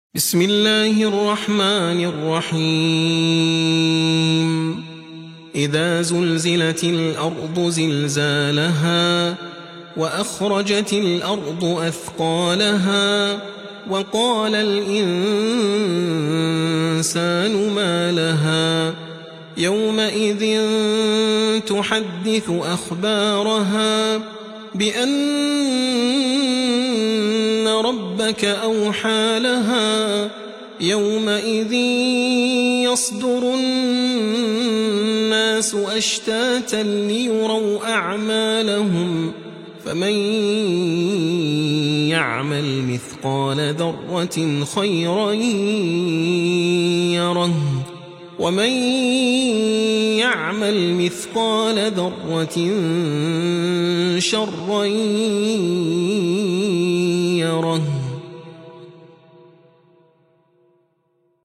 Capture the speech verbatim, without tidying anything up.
بسم الله الرحمن الرحيم إذا زلزلت الأرض زلزالها وأخرجت الأرض أثقالها وقال الإنسان ما لها يومئذ تحدث أخبارها بأن ربك أوحى لها يومئذ يصدر الناس أشتاتا ليروا أعمالهم فمن يعمل مثقال ذرة خيرا يره ومن يعمل مثقال ذرة شرا